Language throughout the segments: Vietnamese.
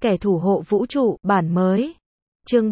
Kẻ thủ hộ vũ trụ, bản mới. Chương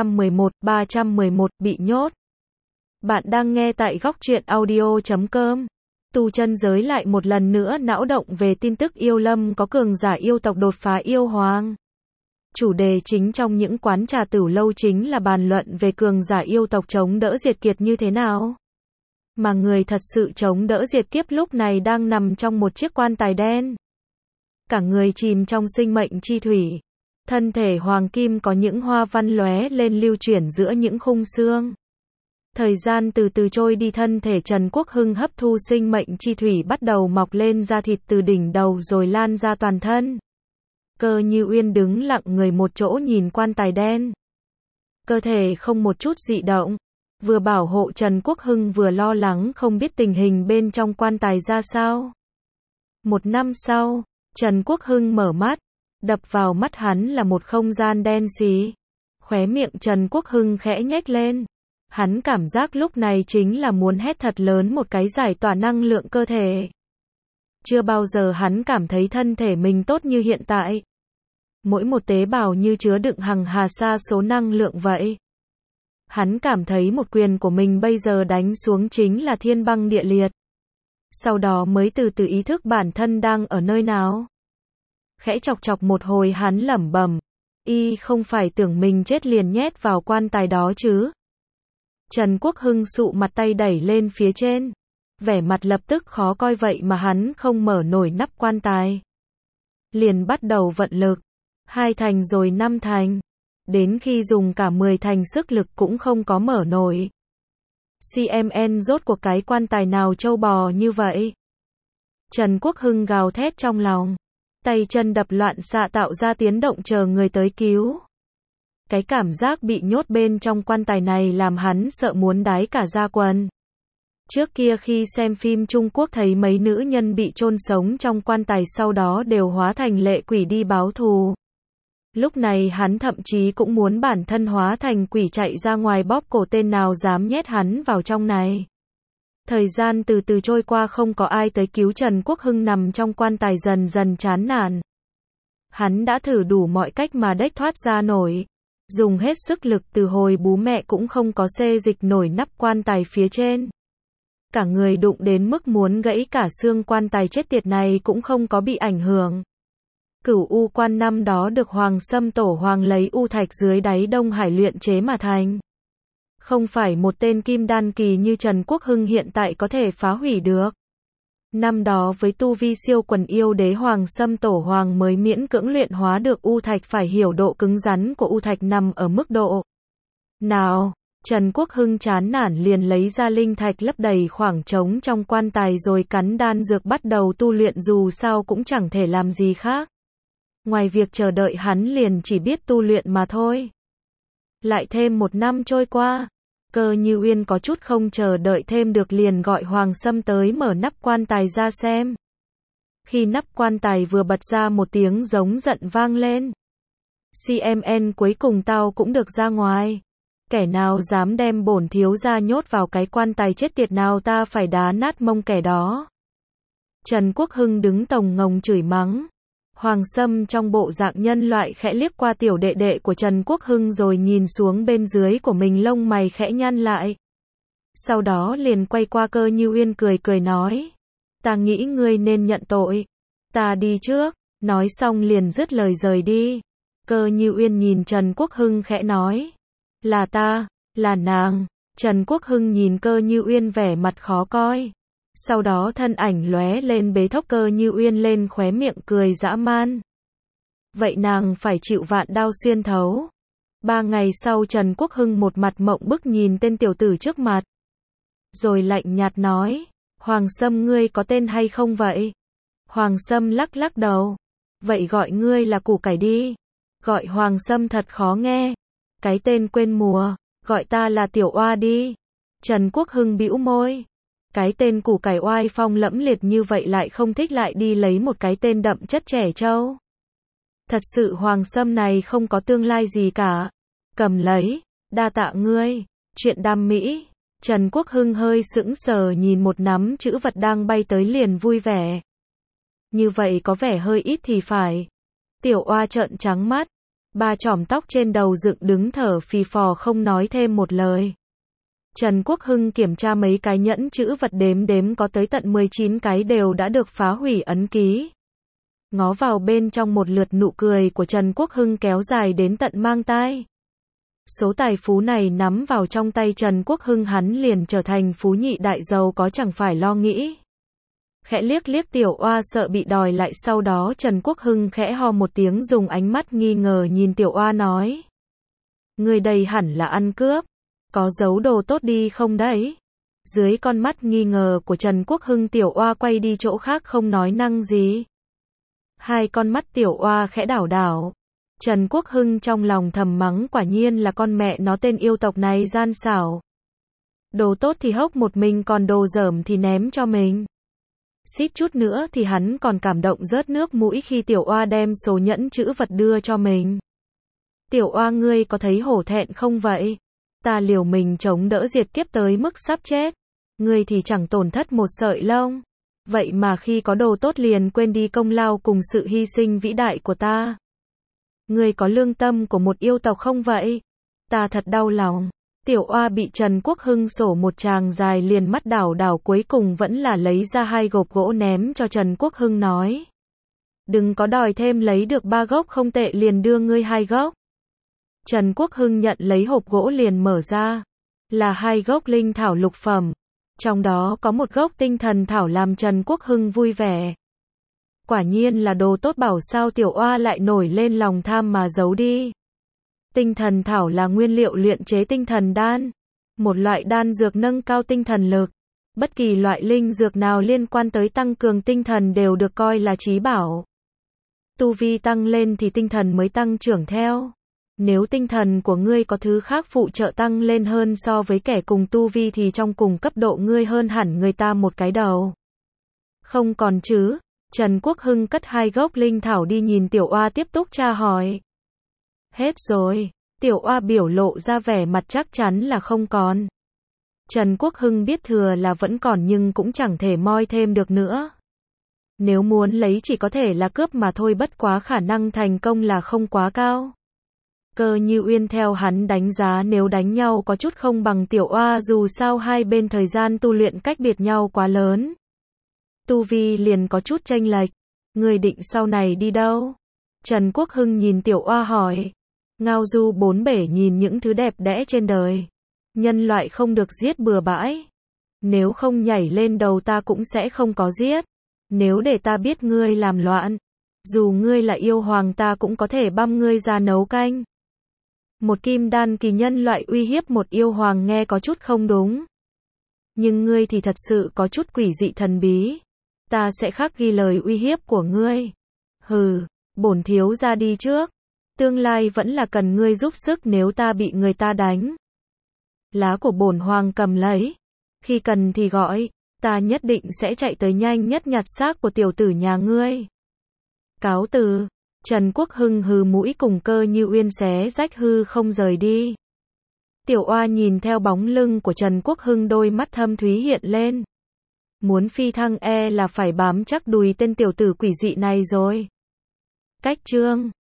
311 bị nhốt. Bạn đang nghe tại Góc Truyện Audio.com. Tu chân giới lại một lần nữa não động về tin tức yêu lâm có cường giả yêu tộc đột phá yêu hoàng. Chủ đề chính trong những quán trà tửu lâu chính là bàn luận về cường giả yêu tộc chống đỡ diệt kiệt như thế nào. Mà người thật sự chống đỡ diệt kiếp lúc này đang nằm trong một chiếc quan tài đen. Cả người chìm trong sinh mệnh chi thủy. Thân thể hoàng kim có những hoa văn lóe lên lưu chuyển giữa những khung xương. Thời gian từ từ trôi đi, thân thể Trần Quốc Hưng hấp thu sinh mệnh chi thủy bắt đầu mọc lên da thịt từ đỉnh đầu rồi lan ra toàn thân. Cơ Như Uyên đứng lặng người một chỗ nhìn quan tài đen. Cơ thể không một chút dị động. Vừa bảo hộ Trần Quốc Hưng vừa lo lắng không biết tình hình bên trong quan tài ra sao. Một năm sau, Trần Quốc Hưng mở mắt. Đập vào mắt hắn là một không gian đen xì. Khóe miệng Trần Quốc Hưng khẽ nhếch lên. Hắn cảm giác lúc này chính là muốn hét thật lớn một cái giải tỏa năng lượng cơ thể. Chưa bao giờ hắn cảm thấy thân thể mình tốt như hiện tại. Mỗi một tế bào như chứa đựng hằng hà sa số năng lượng vậy. Hắn cảm thấy một quyền của mình bây giờ đánh xuống chính là thiên băng địa liệt. Sau đó mới từ từ ý thức bản thân đang ở nơi nào. Khẽ chọc chọc một hồi hắn lẩm bẩm, y không phải tưởng mình chết liền nhét vào quan tài đó chứ. Trần Quốc Hưng sụ mặt tay đẩy lên phía trên. Vẻ mặt lập tức khó coi vậy mà hắn không mở nổi nắp quan tài. Liền bắt đầu vận lực. 2 thành rồi 5 thành. Đến khi dùng cả 10 thành sức lực cũng không có mở nổi. CMN rốt cuộc cái quan tài nào trâu bò như vậy. Trần Quốc Hưng gào thét trong lòng. Tay chân đập loạn xạ tạo ra tiếng động chờ người tới cứu. Cái cảm giác bị nhốt bên trong quan tài này làm hắn sợ muốn đái cả da quần. Trước kia khi xem phim Trung Quốc thấy mấy nữ nhân bị chôn sống trong quan tài sau đó đều hóa thành lệ quỷ đi báo thù. Lúc này hắn thậm chí cũng muốn bản thân hóa thành quỷ chạy ra ngoài bóp cổ tên nào dám nhét hắn vào trong này. Thời gian từ từ trôi qua không có ai tới cứu Trần Quốc Hưng nằm trong quan tài dần dần chán nản. Hắn đã thử đủ mọi cách mà đếch thoát ra nổi. Dùng hết sức lực từ hồi bú mẹ cũng không có xê dịch nổi nắp quan tài phía trên. Cả người đụng đến mức muốn gãy cả xương quan tài chết tiệt này cũng không có bị ảnh hưởng. Cửu U quan năm đó được Hoàng Sâm Tổ Hoàng lấy u thạch dưới đáy Đông Hải luyện chế mà thành. Không phải một tên kim đan kỳ như Trần Quốc Hưng hiện tại có thể phá hủy được. Năm đó với tu vi siêu quần yêu đế Hoàng Sâm Tổ Hoàng mới miễn cưỡng luyện hóa được u thạch, phải hiểu độ cứng rắn của u thạch nằm ở mức độ nào. Trần Quốc Hưng chán nản liền lấy ra linh thạch lấp đầy khoảng trống trong quan tài rồi cắn đan dược bắt đầu tu luyện, dù sao cũng chẳng thể làm gì khác. Ngoài việc chờ đợi hắn liền chỉ biết tu luyện mà thôi. Lại thêm 1 năm trôi qua. Cơ Như Uyên có chút không chờ đợi thêm được liền gọi Hoàng Sâm tới mở nắp quan tài ra xem. Khi nắp quan tài vừa bật ra một tiếng giống giận vang lên. CMN cuối cùng tao cũng được ra ngoài. Kẻ nào dám đem bổn thiếu gia nhốt vào cái quan tài chết tiệt nào ta phải đá nát mông kẻ đó. Trần Quốc Hưng đứng tồng ngồng chửi mắng. Hoàng Sâm trong bộ dạng nhân loại khẽ liếc qua tiểu đệ đệ của Trần Quốc Hưng rồi nhìn xuống bên dưới của mình, lông mày khẽ nhăn lại. Sau đó liền quay qua Cơ Như Uyên cười cười nói. Ta nghĩ ngươi nên nhận tội. Ta đi trước. Nói xong liền dứt lời rời đi. Cơ Như Uyên nhìn Trần Quốc Hưng khẽ nói. Là ta, là nàng. Trần Quốc Hưng nhìn Cơ Như Uyên vẻ mặt khó coi. Sau đó thân ảnh lóe lên bế thốc Cơ Như Uyên lên, khóe miệng cười dã man. Vậy nàng phải chịu vạn đao xuyên thấu. 3 ngày sau Trần Quốc Hưng một mặt mộng bức nhìn tên tiểu tử trước mặt. Rồi lạnh nhạt nói. Hoàng Sâm ngươi có tên hay không vậy? Hoàng Sâm lắc lắc đầu. Vậy gọi ngươi là củ cải đi. Gọi Hoàng Sâm thật khó nghe. Cái tên quên mùa. Gọi ta là tiểu oa đi. Trần Quốc Hưng bĩu môi. Cái tên củ cải oai phong lẫm liệt như vậy lại không thích lại đi lấy một cái tên đậm chất trẻ trâu. Thật sự Hoàng Sâm này không có tương lai gì cả. Cầm lấy, đa tạ ngươi. Chuyện đam mỹ. Trần Quốc Hưng hơi sững sờ nhìn một nắm chữ vật đang bay tới liền vui vẻ. Như vậy có vẻ hơi ít thì phải. Tiểu Oa trợn trắng mắt, ba chòm tóc trên đầu dựng đứng thở phì phò không nói thêm một lời. Trần Quốc Hưng kiểm tra mấy cái nhẫn chữ vật đếm có tới tận 19 cái đều đã được phá hủy ấn ký. Ngó vào bên trong một lượt, nụ cười của Trần Quốc Hưng kéo dài đến tận mang tai. Số tài phú này nắm vào trong tay Trần Quốc Hưng, hắn liền trở thành phú nhị đại giàu có chẳng phải lo nghĩ. Khẽ liếc liếc Tiểu Oa sợ bị đòi lại, sau đó Trần Quốc Hưng khẽ ho một tiếng, dùng ánh mắt nghi ngờ nhìn Tiểu Oa nói. Người đây hẳn là ăn cướp, có giấu đồ tốt đi không đấy? Dưới con mắt nghi ngờ của Trần Quốc Hưng, Tiểu Oa quay đi chỗ khác không nói năng gì. Hai con mắt Tiểu Oa khẽ đảo đảo. Trần Quốc Hưng trong lòng thầm mắng, quả nhiên là con mẹ nó tên yêu tộc này gian xảo. Đồ tốt thì hốc một mình, còn đồ dởm thì ném cho mình. Xít chút nữa thì hắn còn cảm động rớt nước mũi khi Tiểu Oa đem số nhẫn chữ vật đưa cho mình. Tiểu Oa, ngươi có thấy hổ thẹn không vậy? Ta liều mình chống đỡ diệt kiếp tới mức sắp chết. Ngươi thì chẳng tổn thất một sợi lông. Vậy mà khi có đồ tốt liền quên đi công lao cùng sự hy sinh vĩ đại của ta. Ngươi có lương tâm của một yêu tộc không vậy? Ta thật đau lòng. Tiểu Oa bị Trần Quốc Hưng sổ một tràng dài liền mắt đảo đảo, cuối cùng vẫn là lấy ra 2 gộp gỗ ném cho Trần Quốc Hưng nói. Đừng có đòi thêm, lấy được 3 gốc không tệ liền đưa ngươi 2 gốc. Trần Quốc Hưng nhận lấy hộp gỗ liền mở ra. Là 2 gốc linh thảo lục phẩm. Trong đó có một gốc tinh thần thảo làm Trần Quốc Hưng vui vẻ. Quả nhiên là đồ tốt, bảo sao Tiểu Oa lại nổi lên lòng tham mà giấu đi. Tinh thần thảo là nguyên liệu luyện chế tinh thần đan, một loại đan dược nâng cao tinh thần lực. Bất kỳ loại linh dược nào liên quan tới tăng cường tinh thần đều được coi là chí bảo. Tu vi tăng lên thì tinh thần mới tăng trưởng theo. Nếu tinh thần của ngươi có thứ khác phụ trợ tăng lên hơn so với kẻ cùng tu vi thì trong cùng cấp độ ngươi hơn hẳn người ta một cái đầu. Không còn chứ? Trần Quốc Hưng cất 2 gốc linh thảo đi, nhìn Tiểu Oa tiếp tục tra hỏi. Hết rồi. Tiểu Oa biểu lộ ra vẻ mặt chắc chắn là không còn. Trần Quốc Hưng biết thừa là vẫn còn nhưng cũng chẳng thể moi thêm được nữa. Nếu muốn lấy chỉ có thể là cướp mà thôi, bất quá khả năng thành công là không quá cao. Cơ Như Uyên theo hắn đánh giá nếu đánh nhau có chút không bằng Tiểu Oa, dù sao hai bên thời gian tu luyện cách biệt nhau quá lớn. Tu vi liền có chút chênh lệch. Người định sau này đi đâu? Trần Quốc Hưng nhìn Tiểu Oa hỏi. Ngao du bốn bể nhìn những thứ đẹp đẽ trên đời. Nhân loại không được giết bừa bãi. Nếu không nhảy lên đầu ta cũng sẽ không có giết. Nếu để ta biết ngươi làm loạn, dù ngươi là yêu hoàng ta cũng có thể băm ngươi ra nấu canh. Một kim đan kỳ nhân loại uy hiếp một yêu hoàng nghe có chút không đúng. Nhưng ngươi thì thật sự có chút quỷ dị thần bí. Ta sẽ khắc ghi lời uy hiếp của ngươi. Hừ, bổn thiếu ra đi trước. Tương lai vẫn là cần ngươi giúp sức nếu ta bị người ta đánh. Lá của bổn hoàng cầm lấy. Khi cần thì gọi, ta nhất định sẽ chạy tới nhanh nhất nhặt xác của tiểu tử nhà ngươi. Cáo từ. Trần Quốc Hưng hừ mũi cùng Cơ Như Uyên xé rách hư không rời đi. Tiểu Oa nhìn theo bóng lưng của Trần Quốc Hưng, đôi mắt thâm thúy hiện lên. Muốn phi thăng là phải bám chắc đùi tên tiểu tử quỷ dị này rồi. Cách chương